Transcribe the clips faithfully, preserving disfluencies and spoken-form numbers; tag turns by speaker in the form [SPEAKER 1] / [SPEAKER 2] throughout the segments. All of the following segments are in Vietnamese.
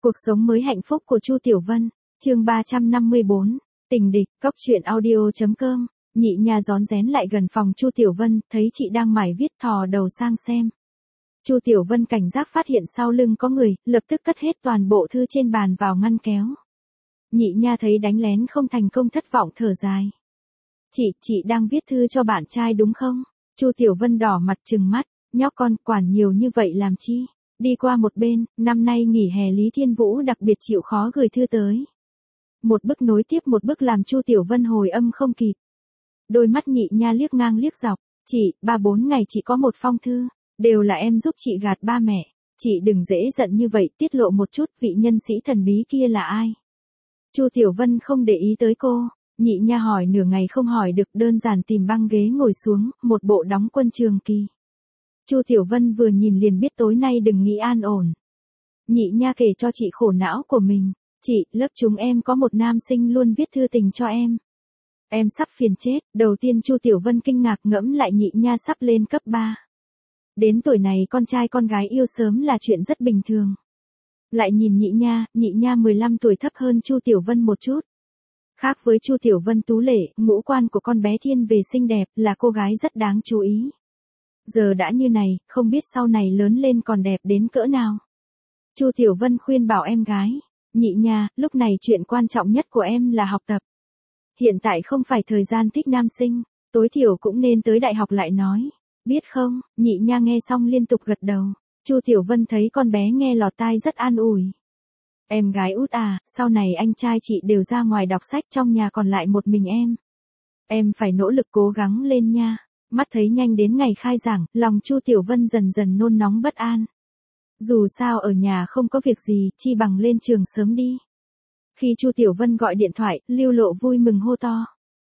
[SPEAKER 1] Cuộc sống mới hạnh phúc của Chu Tiểu Vân, chương ba trăm năm mươi bốn, tình địch, cóc truyện audio chấm com. Nhị nha rón rén lại gần phòng Chu Tiểu Vân, thấy chị đang mải viết thò đầu sang xem. Chu Tiểu Vân cảnh giác phát hiện sau lưng có người, lập tức cất hết toàn bộ thư trên bàn vào ngăn kéo. Nhị nha thấy đánh lén không thành công thất vọng thở dài. Chị, chị đang viết thư cho bạn trai đúng không? Chu Tiểu Vân đỏ mặt trừng mắt, nhóc con quản nhiều như vậy làm chi? Đi qua một bên, năm nay nghỉ hè Lý Thiên Vũ đặc biệt chịu khó gửi thư tới. Một bức nối tiếp một bức làm Chu Tiểu Vân hồi âm không kịp. Đôi mắt nhị nha liếc ngang liếc dọc, chị, ba bốn ngày chỉ có một phong thư, đều là em giúp chị gạt ba mẹ, chị đừng dễ giận như vậy, tiết lộ một chút vị nhân sĩ thần bí kia là ai. Chu Tiểu Vân không để ý tới cô, nhị nha hỏi nửa ngày không hỏi được, đơn giản tìm băng ghế ngồi xuống, một bộ đóng quân trường kỳ. Chu Tiểu Vân vừa nhìn liền biết tối nay đừng nghĩ an ổn. Nhị nha kể cho chị khổ não của mình, chị, lớp chúng em có một nam sinh luôn viết thư tình cho em. Em sắp phiền chết, đầu tiên Chu Tiểu Vân kinh ngạc ngẫm lại nhị nha sắp lên cấp ba. Đến tuổi này con trai con gái yêu sớm là chuyện rất bình thường. Lại nhìn nhị nha, nhị nha mười lăm tuổi thấp hơn Chu Tiểu Vân một chút. Khác với Chu Tiểu Vân tú lệ, ngũ quan của con bé thiên về xinh đẹp, là cô gái rất đáng chú ý. Giờ đã như này, không biết sau này lớn lên còn đẹp đến cỡ nào. Chu Tiểu Vân khuyên bảo em gái, nhị nha, lúc này chuyện quan trọng nhất của em là học tập. Hiện tại không phải thời gian thích nam sinh, tối thiểu cũng nên tới đại học lại nói. Biết không, nhị nha nghe xong liên tục gật đầu. Chu Tiểu Vân thấy con bé nghe lọt tai rất an ủi. Em gái út à, sau này anh trai chị đều ra ngoài đọc sách, trong nhà còn lại một mình em. Em phải nỗ lực cố gắng lên nha. Mắt thấy nhanh đến ngày khai giảng, lòng Chu Tiểu Vân dần dần nôn nóng bất an. Dù sao ở nhà không có việc gì, chi bằng lên trường sớm đi. Khi Chu Tiểu Vân gọi điện thoại, Lưu Lộ vui mừng hô to.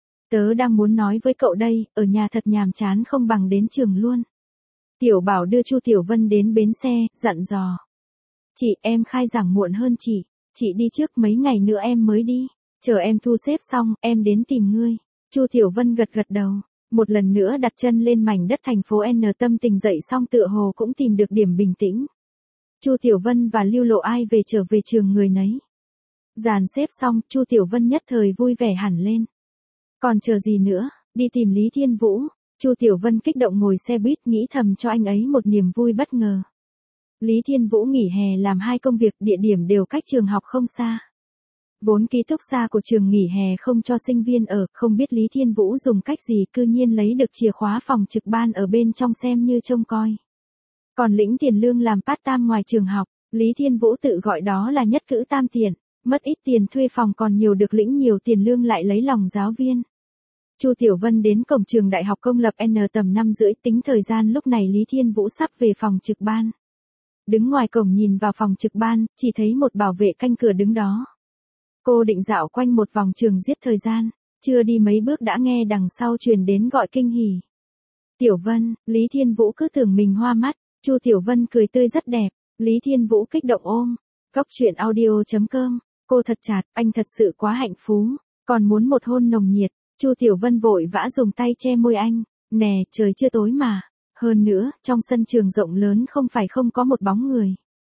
[SPEAKER 1] Tớ đang muốn nói với cậu đây, ở nhà thật nhàm chán không bằng đến trường luôn. Tiểu Bảo đưa Chu Tiểu Vân đến bến xe, dặn dò. Chị, em khai giảng muộn hơn chị, chị đi trước mấy ngày nữa em mới đi. Chờ em thu xếp xong, em đến tìm ngươi. Chu Tiểu Vân gật gật đầu. Một lần nữa đặt chân lên mảnh đất thành phố N, tâm tình dậy xong tựa hồ cũng tìm được điểm bình tĩnh. Chu Tiểu Vân và Lưu Lộ ai về trở về trường người nấy. Dàn xếp xong, Chu Tiểu Vân nhất thời vui vẻ hẳn lên. Còn chờ gì nữa, đi tìm Lý Thiên Vũ. Chu Tiểu Vân kích động ngồi xe buýt nghĩ thầm cho anh ấy một niềm vui bất ngờ. Lý Thiên Vũ nghỉ hè làm hai công việc, địa điểm đều cách trường học không xa. Vốn ký túc xá của trường nghỉ hè không cho sinh viên ở, không biết Lý Thiên Vũ dùng cách gì cư nhiên lấy được chìa khóa phòng trực ban ở bên trong xem như trông coi. Còn lĩnh tiền lương làm part-time ngoài trường học, Lý Thiên Vũ tự gọi đó là nhất cử tam tiện, mất ít tiền thuê phòng còn nhiều được lĩnh nhiều tiền lương lại lấy lòng giáo viên. Chu Tiểu Vân đến cổng trường đại học công lập N tầm năm rưỡi, tính thời gian lúc này Lý Thiên Vũ sắp về phòng trực ban. Đứng ngoài cổng nhìn vào phòng trực ban, chỉ thấy một bảo vệ canh cửa đứng đó. Cô định dạo quanh một vòng trường giết thời gian, chưa đi mấy bước đã nghe đằng sau truyền đến gọi kinh hỉ. Tiểu Vân, Lý Thiên Vũ cứ tưởng mình hoa mắt, Chu Tiểu Vân cười tươi rất đẹp, Lý Thiên Vũ kích động ôm. Cóc truyện audio chấm com, cô thật chạt, anh thật sự quá hạnh phú, còn muốn một hôn nồng nhiệt. Chu Tiểu Vân vội vã dùng tay che môi anh, nè, trời chưa tối mà. Hơn nữa, trong sân trường rộng lớn không phải không có một bóng người.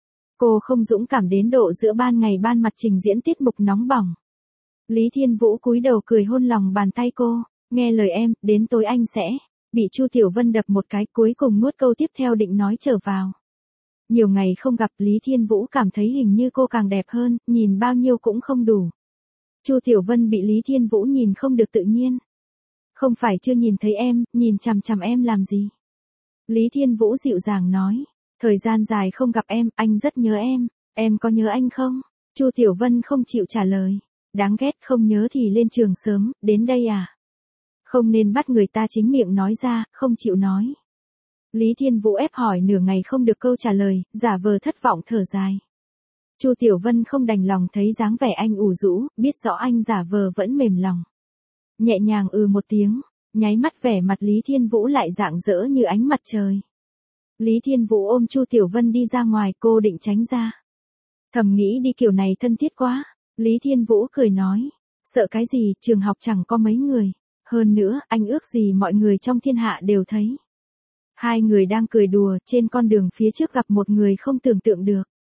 [SPEAKER 1] Cô không dũng cảm đến độ giữa ban ngày ban mặt trình diễn tiết mục nóng bỏng. Lý Thiên Vũ cúi đầu cười hôn lòng bàn tay cô, nghe lời em, đến tối anh sẽ, bị Chu Tiểu Vân đập một cái, cuối cùng nuốt câu tiếp theo định nói trở vào. Nhiều ngày không gặp, Lý Thiên Vũ cảm thấy hình như cô càng đẹp hơn, nhìn bao nhiêu cũng không đủ. Chu Tiểu Vân bị Lý Thiên Vũ nhìn không được tự nhiên. Không phải chưa nhìn thấy em, nhìn chằm chằm em làm gì? Lý Thiên Vũ dịu dàng nói, thời gian dài không gặp em, anh rất nhớ em, em có nhớ anh không? Chu Tiểu Vân không chịu trả lời, đáng ghét, không nhớ thì lên trường sớm, đến đây à? Không nên bắt người ta chính miệng nói ra, không chịu nói. Lý Thiên Vũ ép hỏi nửa ngày không được câu trả lời, giả vờ thất vọng thở dài. Chu Tiểu Vân không đành lòng thấy dáng vẻ anh ủ rũ, biết rõ anh giả vờ vẫn mềm lòng. Nhẹ nhàng ừ một tiếng, nháy mắt vẻ mặt Lý Thiên Vũ lại rạng rỡ như ánh mặt trời. Lý Thiên Vũ ôm Chu Tiểu Vân đi ra ngoài, cô định tránh ra. Thầm nghĩ đi kiểu này thân thiết quá, Lý Thiên Vũ cười nói, sợ cái gì, trường học chẳng có mấy người, hơn nữa, anh ước gì mọi người trong thiên hạ đều thấy. Hai người đang cười đùa, trên con đường phía trước gặp một người không tưởng tượng được.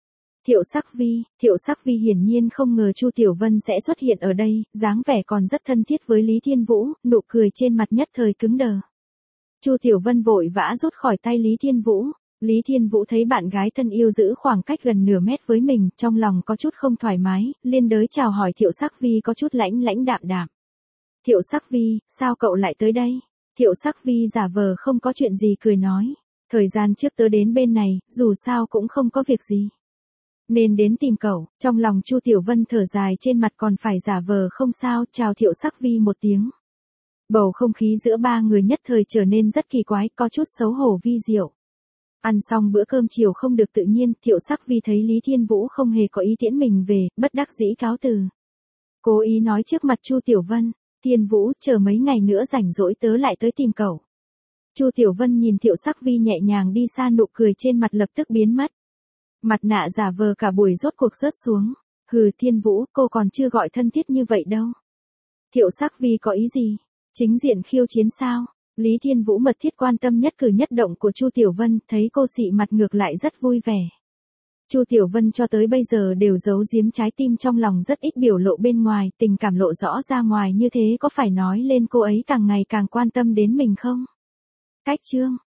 [SPEAKER 1] Thiệu Sắc Vi, Thiệu Sắc Vi hiển nhiên không ngờ Chu Tiểu Vân sẽ xuất hiện ở đây, dáng vẻ còn rất thân thiết với Lý Thiên Vũ, nụ cười trên mặt nhất thời cứng đờ. Chu Tiểu Vân vội vã rút khỏi tay Lý Thiên Vũ. Lý Thiên Vũ thấy bạn gái thân yêu giữ khoảng cách gần nửa mét với mình, trong lòng có chút không thoải mái, liên đới chào hỏi Thiệu Sắc Vi có chút lãnh lãnh đạm đạm. Thiệu Sắc Vi, sao cậu lại tới đây? Thiệu Sắc Vi giả vờ không có chuyện gì cười nói. Thời gian trước tớ đến bên này, dù sao cũng không có việc gì. Nên đến tìm cậu, trong lòng Chu Tiểu Vân thở dài trên mặt còn phải giả vờ không sao, chào Thiệu Sắc Vi một tiếng. Bầu không khí giữa ba người nhất thời trở nên rất kỳ quái, có chút xấu hổ vi diệu. Ăn xong bữa cơm chiều không được tự nhiên, Thiệu Sắc Vi thấy Lý Thiên Vũ không hề có ý tiễn mình về, bất đắc dĩ cáo từ. Cố ý nói trước mặt Chu Tiểu Vân, Thiên Vũ, chờ mấy ngày nữa rảnh rỗi tớ lại tới tìm cậu. Chu Tiểu Vân nhìn Thiệu Sắc Vi nhẹ nhàng đi xa, nụ cười trên mặt lập tức biến mất. Mặt nạ giả vờ cả buổi rốt cuộc rớt xuống. Hừ, Thiên Vũ, cô còn chưa gọi thân thiết như vậy đâu. Thiệu Sắc Vi có ý gì? Chính diện khiêu chiến sao? Lý Thiên Vũ mật thiết quan tâm nhất cử nhất động của Chu Tiểu Vân, thấy cô xị mặt ngược lại rất vui vẻ. Chu Tiểu Vân cho tới bây giờ đều giấu giếm trái tim trong lòng, rất ít biểu lộ bên ngoài, tình cảm lộ rõ ra ngoài như thế có phải nói lên cô ấy càng ngày càng quan tâm đến mình không? Cách chương